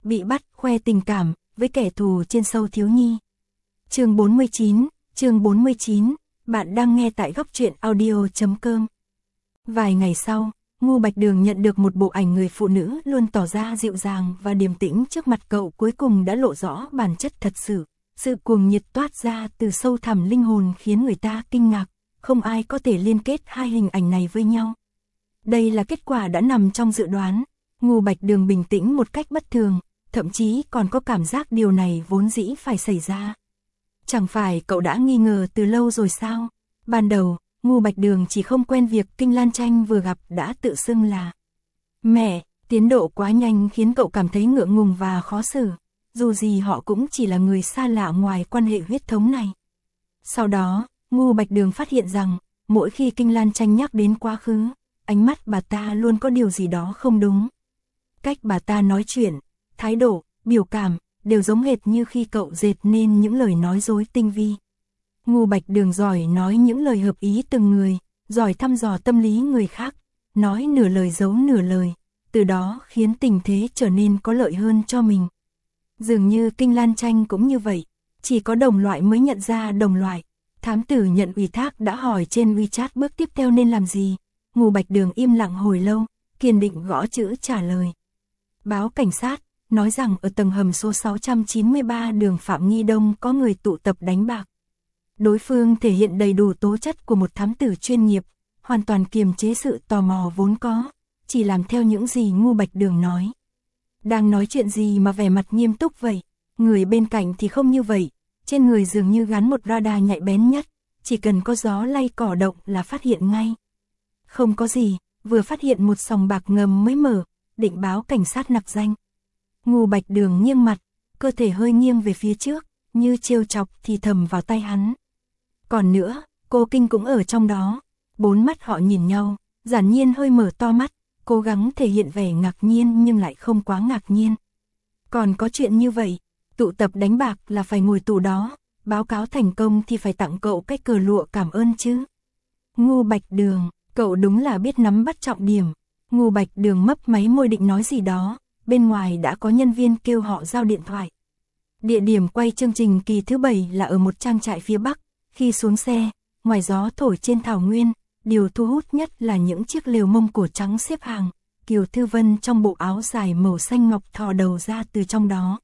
bị bắt khoe tình cảm với kẻ thù trên show thiếu nhi. Chương 49, bạn đang nghe tại góc truyện audio.com. Vài ngày sau, Ngô Bạch Đường nhận được một bộ ảnh người phụ nữ luôn tỏ ra dịu dàng và điềm tĩnh trước mặt cậu cuối cùng đã lộ rõ bản chất thật sự. Sự cuồng nhiệt toát ra từ sâu thẳm linh hồn khiến người ta kinh ngạc, không ai có thể liên kết hai hình ảnh này với nhau. Đây là kết quả đã nằm trong dự đoán. Ngô Bạch Đường bình tĩnh một cách bất thường, thậm chí còn có cảm giác điều này vốn dĩ phải xảy ra. Chẳng phải cậu đã nghi ngờ từ lâu rồi sao? Ban đầu, Ngô Bạch Đường chỉ không quen việc Kinh Lan Tranh vừa gặp đã tự xưng là mẹ, tiến độ quá nhanh khiến cậu cảm thấy ngượng ngùng và khó xử. Dù gì họ cũng chỉ là người xa lạ ngoài quan hệ huyết thống này. Sau đó, Ngô Bạch Đường phát hiện rằng, mỗi khi Kinh Lan Tranh nhắc đến quá khứ, ánh mắt bà ta luôn có điều gì đó không đúng. Cách bà ta nói chuyện, thái độ, biểu cảm, đều giống hệt như khi cậu dệt nên những lời nói dối tinh vi. Ngô Bạch Đường giỏi nói những lời hợp ý từng người, giỏi thăm dò tâm lý người khác, nói nửa lời giấu nửa lời, từ đó khiến tình thế trở nên có lợi hơn cho mình. Dường như Kinh Lan Tranh cũng như vậy, chỉ có đồng loại mới nhận ra đồng loại. Thám tử nhận ủy thác đã hỏi trên WeChat bước tiếp theo nên làm gì. Ngô Bạch Đường im lặng hồi lâu, kiên định gõ chữ trả lời. Báo cảnh sát, nói rằng ở tầng hầm số 693 đường Phạm Nghi Đông có người tụ tập đánh bạc. Đối phương thể hiện đầy đủ tố chất của một thám tử chuyên nghiệp, hoàn toàn kiềm chế sự tò mò vốn có, chỉ làm theo những gì Ngô Bạch Đường nói. Đang nói chuyện gì mà vẻ mặt nghiêm túc vậy? Người bên cạnh thì không như vậy, trên người dường như gắn một radar nhạy bén nhất, chỉ cần có gió lay cỏ động là phát hiện ngay. Không có gì, vừa phát hiện một sòng bạc ngầm mới mở, định báo cảnh sát nặc danh. Ngô Bạch Đường nghiêng mặt, cơ thể hơi nghiêng về phía trước, như trêu chọc thì thầm vào tay hắn. Còn nữa, cô Kinh cũng ở trong đó. Bốn mắt họ nhìn nhau, Giản Nhiên hơi mở to mắt, cố gắng thể hiện vẻ ngạc nhiên nhưng lại không quá ngạc nhiên. Còn có chuyện như vậy, tụ tập đánh bạc là phải ngồi tù đó, báo cáo thành công thì phải tặng cậu cái cờ lụa cảm ơn chứ. Ngô Bạch Đường, cậu đúng là biết nắm bắt trọng điểm. Ngô Bạch Đường mấp máy môi định nói gì đó, bên ngoài đã có nhân viên kêu họ giao điện thoại. Địa điểm quay chương trình kỳ thứ 7 là ở một trang trại phía Bắc. Khi xuống xe, ngoài gió thổi trên thảo nguyên, điều thu hút nhất là những chiếc lều Mông Cổ trắng xếp hàng. Kiều Thư Vân trong bộ áo dài màu xanh ngọc thò đầu ra từ trong đó.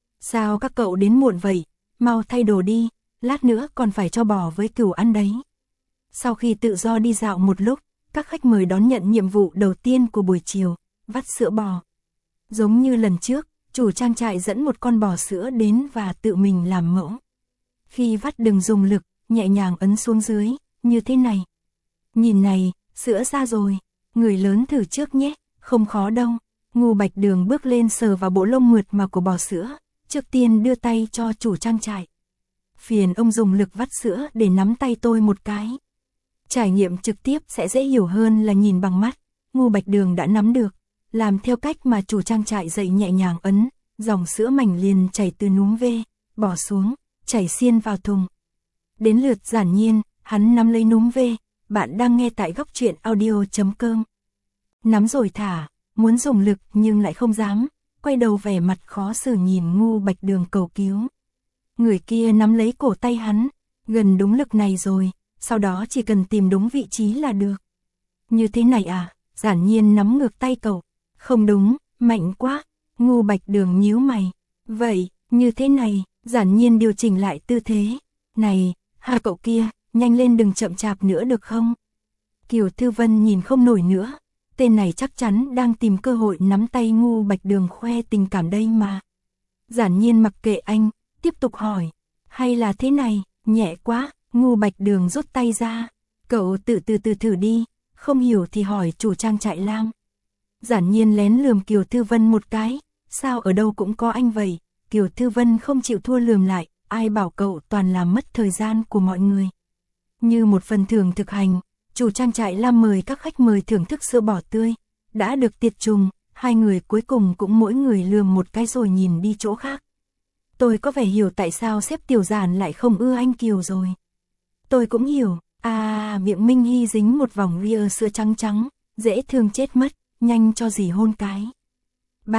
Sao các cậu đến muộn vậy? Mau thay đồ đi, lát nữa còn phải cho bò với cừu ăn đấy. Sau khi tự do đi dạo một lúc, các khách mời đón nhận nhiệm vụ đầu tiên của buổi chiều, vắt sữa bò. Giống như lần trước, chủ trang trại dẫn một con bò sữa đến và tự mình làm mẫu. Khi vắt đừng dùng lực, nhẹ nhàng ấn xuống dưới, như thế này. Nhìn này, sữa ra rồi, người lớn thử trước nhé, không khó đâu. Ngô Bạch Đường bước lên sờ vào bộ lông mượt mà của bò sữa, trước tiên đưa tay cho chủ trang trại. Phiền ông dùng lực vắt sữa để nắm tay tôi một cái. Trải nghiệm trực tiếp sẽ dễ hiểu hơn là nhìn bằng mắt. Ngô Bạch Đường đã nắm được, làm theo cách mà chủ trang trại dạy nhẹ nhàng ấn, dòng sữa mảnh liền chảy từ núm V, bỏ xuống, chảy xiên vào thùng. Đến lượt Giản Nhiên, hắn nắm lấy núm V, bạn đang nghe tại góc truyện audio.com. Nắm rồi thả, muốn dùng lực nhưng lại không dám, quay đầu vẻ mặt khó xử nhìn Ngô Bạch Đường cầu cứu. Người kia nắm lấy cổ tay hắn, gần đúng lực này rồi, sau đó chỉ cần tìm đúng vị trí là được. Như thế này à? Giản Nhiên nắm ngược tay cậu. Không đúng, mạnh quá. Ngô Bạch Đường nhíu mày. Vậy, như thế này, Giản Nhiên điều chỉnh lại tư thế. Này, hai cậu kia, nhanh lên đừng chậm chạp nữa được không? Kiều Thư Vân nhìn không nổi nữa. Tên này chắc chắn đang tìm cơ hội nắm tay Ngô Bạch Đường khoe tình cảm đây mà. Giản Nhiên mặc kệ anh, tiếp tục hỏi. Hay là thế này, nhẹ quá. Ngô Bạch Đường rút tay ra. Cậu từ từ thử đi, không hiểu thì hỏi chủ trang trại Lam. Giản Nhiên lén lườm Kiều Thư Vân một cái. Sao ở đâu cũng có anh vậy? Kiều Thư Vân không chịu thua lườm lại. Ai bảo cậu toàn làm mất thời gian của mọi người. Như một phần thưởng thực hành, chủ trang trại Lam mời các khách mời thưởng thức sữa bò tươi. Đã được tiệt trùng, hai người cuối cùng cũng mỗi người lườm một cái rồi nhìn đi chỗ khác. Tôi có vẻ hiểu tại sao sếp Tiểu Giản lại không ưa anh Kiều rồi. Tôi cũng hiểu, miệng Minh Hy dính một vòng ria sữa trắng trắng, dễ thương chết mất, nhanh cho dì hôn cái.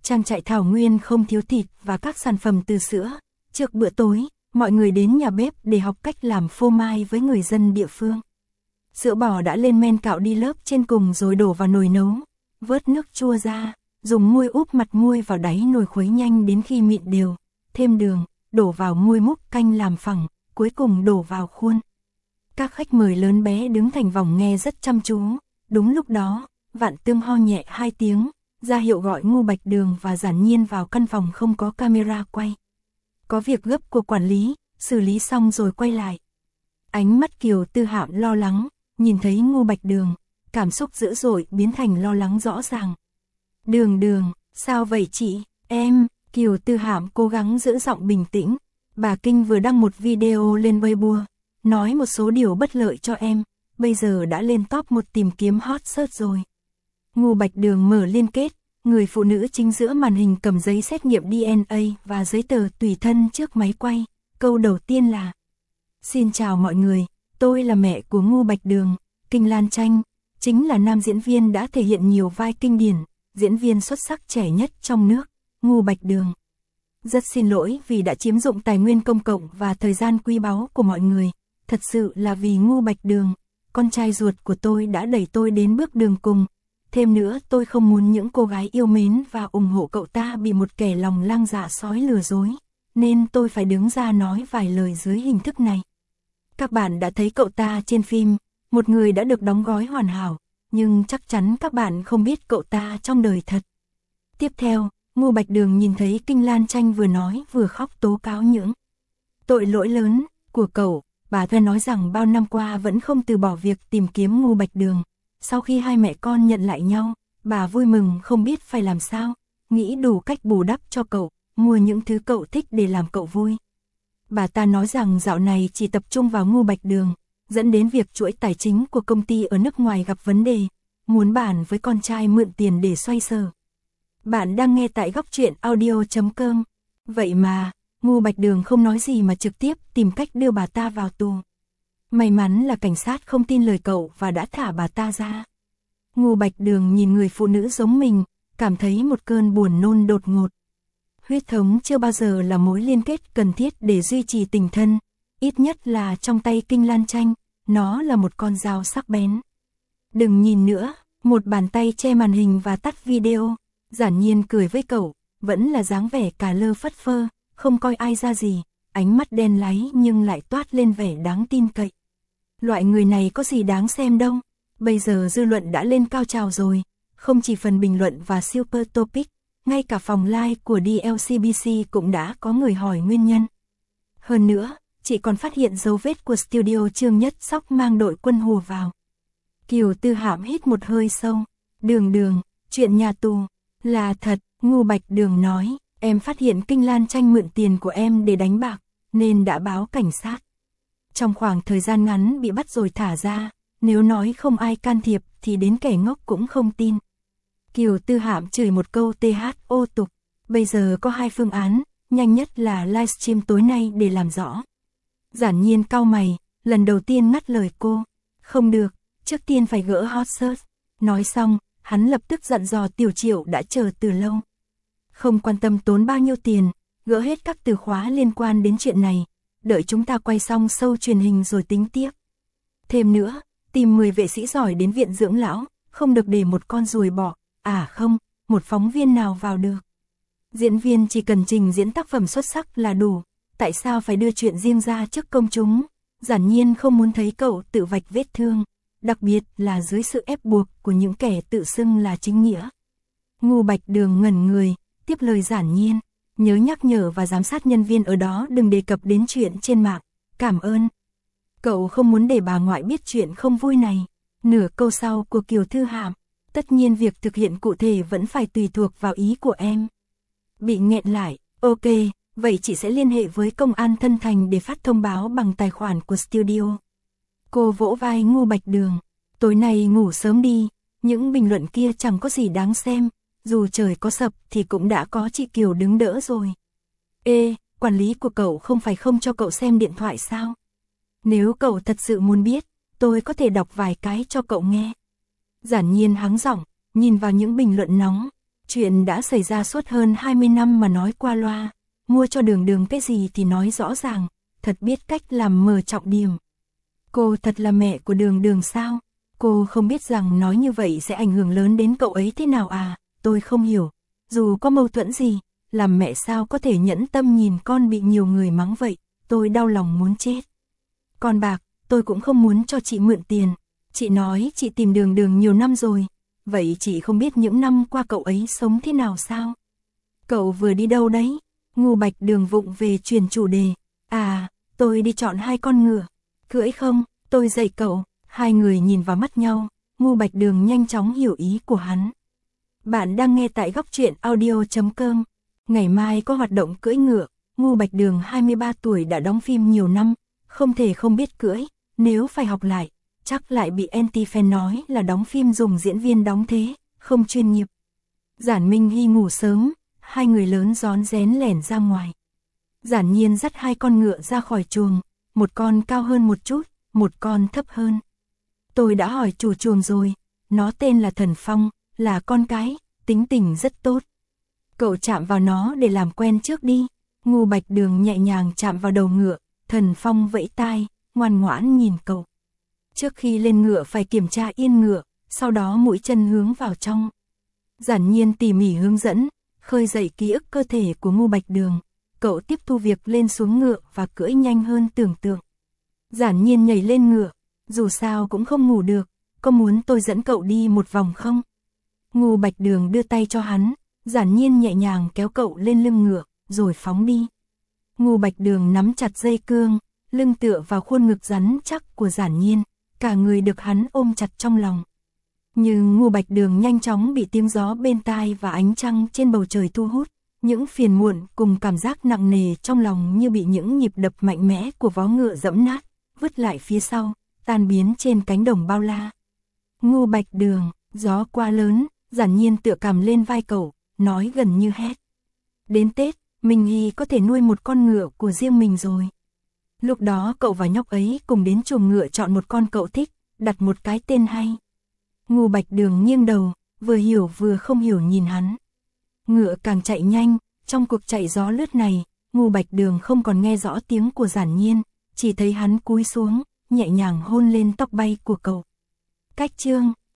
Trang trại thảo nguyên không thiếu thịt và các sản phẩm từ sữa. Trước bữa tối, mọi người đến nhà bếp để học cách làm phô mai với người dân địa phương. Sữa bò đã lên men cạo đi lớp trên cùng rồi đổ vào nồi nấu. Vớt nước chua ra, dùng muôi úp mặt muôi vào đáy nồi khuấy nhanh đến khi mịn đều. Thêm đường, đổ vào muôi múc canh làm phẳng, cuối cùng đổ vào khuôn. Các khách mời lớn bé đứng thành vòng nghe rất chăm chú. Đúng lúc đó, Vạn Tương ho nhẹ 2 tiếng, ra hiệu gọi Ngô Bạch Đường và Giản Nhiên vào căn phòng không có camera quay. Có việc gấp của quản lý, xử lý xong rồi quay lại. Ánh mắt Kiều Tư Hạm lo lắng, nhìn thấy Ngô Bạch Đường, cảm xúc dữ dội biến thành lo lắng rõ ràng. Đường, sao vậy chị, em, Kiều Tư Hạm cố gắng giữ giọng bình tĩnh. Bà Kinh vừa đăng một video lên Weibo, nói một số điều bất lợi cho em, bây giờ đã lên top 1 tìm kiếm hot search rồi. Ngô Bạch Đường mở liên kết, người phụ nữ chính giữa màn hình cầm giấy xét nghiệm DNA và giấy tờ tùy thân trước máy quay. Câu đầu tiên là: Xin chào mọi người, tôi là mẹ của Ngô Bạch Đường, Kinh Lan Chanh, chính là nam diễn viên đã thể hiện nhiều vai kinh điển, diễn viên xuất sắc trẻ nhất trong nước, Ngô Bạch Đường. Rất xin lỗi vì đã chiếm dụng tài nguyên công cộng và thời gian quý báu của mọi người, thật sự là vì Ngô Bạch Đường, con trai ruột của tôi đã đẩy tôi đến bước đường cùng. Thêm nữa tôi không muốn những cô gái yêu mến và ủng hộ cậu ta bị một kẻ lòng lang dạ sói lừa dối, nên tôi phải đứng ra nói vài lời dưới hình thức này. Các bạn đã thấy cậu ta trên phim, một người đã được đóng gói hoàn hảo, nhưng chắc chắn các bạn không biết cậu ta trong đời thật. Tiếp theo, Ngô Bạch Đường nhìn thấy Kinh Lan Chanh vừa nói vừa khóc tố cáo những tội lỗi lớn của cậu. Bà ta nói rằng bao năm qua vẫn không từ bỏ việc tìm kiếm Ngô Bạch Đường. Sau khi hai mẹ con nhận lại nhau, bà vui mừng không biết phải làm sao, nghĩ đủ cách bù đắp cho cậu, mua những thứ cậu thích để làm cậu vui. Bà ta nói rằng dạo này chỉ tập trung vào Ngô Bạch Đường, dẫn đến việc chuỗi tài chính của công ty ở nước ngoài gặp vấn đề, muốn bàn với con trai mượn tiền để xoay sở. Bạn đang nghe tại góc truyện audio.com. Vậy mà, Ngô Bạch Đường không nói gì mà trực tiếp tìm cách đưa bà ta vào tù. May mắn là cảnh sát không tin lời cậu và đã thả bà ta ra. Ngô Bạch Đường nhìn người phụ nữ giống mình, cảm thấy một cơn buồn nôn đột ngột. Huyết thống chưa bao giờ là mối liên kết cần thiết để duy trì tình thân, ít nhất là trong tay Kinh Lan Chanh, nó là một con dao sắc bén. Đừng nhìn nữa, một bàn tay che màn hình và tắt video. Giản Nhiên cười với cậu, vẫn là dáng vẻ cà lơ phất phơ, không coi ai ra gì, ánh mắt đen láy nhưng lại toát lên vẻ đáng tin cậy. Loại người này có gì đáng xem đâu, bây giờ dư luận đã lên cao trào rồi, không chỉ phần bình luận và Super Topic, ngay cả phòng live của DLCBC cũng đã có người hỏi nguyên nhân. Hơn nữa, chị còn phát hiện dấu vết của studio Trương Nhất Sóc mang đội quân hùa vào. Kiều Tư Hạm hít một hơi sâu, Đường, chuyện nhà tù, là thật, Ngô Bạch Đường nói, em phát hiện Kinh Lan Chanh mượn tiền của em để đánh bạc, nên đã báo cảnh sát. Trong khoảng thời gian ngắn bị bắt rồi thả ra, nếu nói không ai can thiệp thì đến kẻ ngốc cũng không tin. Kiều Tư Hạm chửi một câu THO tục, bây giờ có 2 phương án, nhanh nhất là livestream tối nay để làm rõ. Giản Nhiên cau mày, lần đầu tiên ngắt lời cô, không được, trước tiên phải gỡ hot search. Nói xong, hắn lập tức dặn dò Tiểu Triệu đã chờ từ lâu. Không quan tâm tốn bao nhiêu tiền, gỡ hết các từ khóa liên quan đến chuyện này, đợi chúng ta quay xong show truyền hình rồi tính tiếp. Thêm nữa, tìm 10 vệ sĩ giỏi đến viện dưỡng lão, không được để một con ruồi bọ, không, một phóng viên nào vào được. Diễn viên chỉ cần trình diễn tác phẩm xuất sắc là đủ, tại sao phải đưa chuyện riêng ra trước công chúng? Giản Nhiên không muốn thấy cậu tự vạch vết thương, đặc biệt là dưới sự ép buộc của những kẻ tự xưng là chính nghĩa. Ngô Bạch Đường ngẩn người, tiếp lời Giản Nhiên, nhớ nhắc nhở và giám sát nhân viên ở đó đừng đề cập đến chuyện trên mạng, cảm ơn. Cậu không muốn để bà ngoại biết chuyện không vui này. Nửa câu sau của Kiều Thư Hạm, tất nhiên việc thực hiện cụ thể vẫn phải tùy thuộc vào ý của em. Bị nghẹn lại, ok, vậy chị sẽ liên hệ với công an Thân Thành để phát thông báo bằng tài khoản của studio. Cô vỗ vai Ngô Bạch Đường, tối nay ngủ sớm đi, những bình luận kia chẳng có gì đáng xem, dù trời có sập thì cũng đã có chị Kiều đứng đỡ rồi. Quản lý của cậu không phải không cho cậu xem điện thoại sao? Nếu cậu thật sự muốn biết, tôi có thể đọc vài cái cho cậu nghe. Giản Nhiên hắng giọng, nhìn vào những bình luận nóng. Chuyện đã xảy ra suốt hơn 20 năm mà nói qua loa, mua cho Đường Đường cái gì thì nói rõ ràng, thật biết cách làm mờ trọng điểm. Cô thật là mẹ của Đường Đường sao? Cô không biết rằng nói như vậy sẽ ảnh hưởng lớn đến cậu ấy thế nào à? Tôi không hiểu, dù có mâu thuẫn gì, làm mẹ sao có thể nhẫn tâm nhìn con bị nhiều người mắng vậy, tôi đau lòng muốn chết. Còn bạc, tôi cũng không muốn cho chị mượn tiền, chị nói chị tìm Đường Đường nhiều năm rồi, vậy chị không biết những năm qua cậu ấy sống thế nào sao? Cậu vừa đi đâu đấy? Ngô Bạch Đường vụng về chuyển chủ đề. À, tôi đi chọn 2 con ngựa. Cưỡi không? Tôi dạy cậu. Hai người nhìn vào mắt nhau, Ngô Bạch Đường nhanh chóng hiểu ý của hắn. Bạn đang nghe tại góc truyện audio.com. Ngày mai có hoạt động cưỡi ngựa. Ngô Bạch Đường 23 tuổi đã đóng phim nhiều năm, không thể không biết cưỡi, nếu phải học lại, chắc lại bị anti-fan nói là đóng phim dùng diễn viên đóng thế, không chuyên nghiệp. Giản Minh Hy ngủ sớm, hai người lớn rón rén lẻn ra ngoài. Giản Nhiên dắt 2 con ngựa ra khỏi chuồng, một con cao hơn một chút, một con thấp hơn. Tôi đã hỏi chủ chuồng rồi, nó tên là Thần Phong, là con cái, tính tình rất tốt. Cậu chạm vào nó để làm quen trước đi. Ngô Bạch Đường nhẹ nhàng chạm vào đầu ngựa, Thần Phong vẫy tai, ngoan ngoãn nhìn cậu. Trước khi lên ngựa phải kiểm tra yên ngựa, sau đó mũi chân hướng vào trong. Giản Nhiên tỉ mỉ hướng dẫn, khơi dậy ký ức cơ thể của Ngô Bạch Đường. Cậu tiếp thu việc lên xuống ngựa và cưỡi nhanh hơn tưởng tượng. Giản Nhiên nhảy lên ngựa, dù sao cũng không ngủ được, có muốn tôi dẫn cậu đi một vòng không? Ngô Bạch Đường đưa tay cho hắn, Giản Nhiên nhẹ nhàng kéo cậu lên lưng ngựa, rồi phóng đi. Ngô Bạch Đường nắm chặt dây cương, lưng tựa vào khuôn ngực rắn chắc của Giản Nhiên, cả người được hắn ôm chặt trong lòng. Nhưng Ngô Bạch Đường nhanh chóng bị tiếng gió bên tai và ánh trăng trên bầu trời thu hút, những phiền muộn cùng cảm giác nặng nề trong lòng như bị những nhịp đập mạnh mẽ của vó ngựa dẫm nát, vứt lại phía sau, tan biến trên cánh đồng bao la. Ngô Bạch Đường, gió quá lớn, Giản Nhiên tựa cằm lên vai cậu, nói gần như hét. Đến Tết, Minh Hy có thể nuôi một con ngựa của riêng mình rồi. Lúc đó cậu và nhóc ấy cùng đến chuồng ngựa chọn một con cậu thích, đặt một cái tên hay. Ngô Bạch Đường nghiêng đầu, vừa hiểu vừa không hiểu nhìn hắn. Ngựa càng chạy nhanh, trong cuộc chạy gió lướt này, Ngô Bạch Đường không còn nghe rõ tiếng của Giản Nhiên, chỉ thấy hắn cúi xuống, nhẹ nhàng hôn lên tóc bay của cậu. Cách chương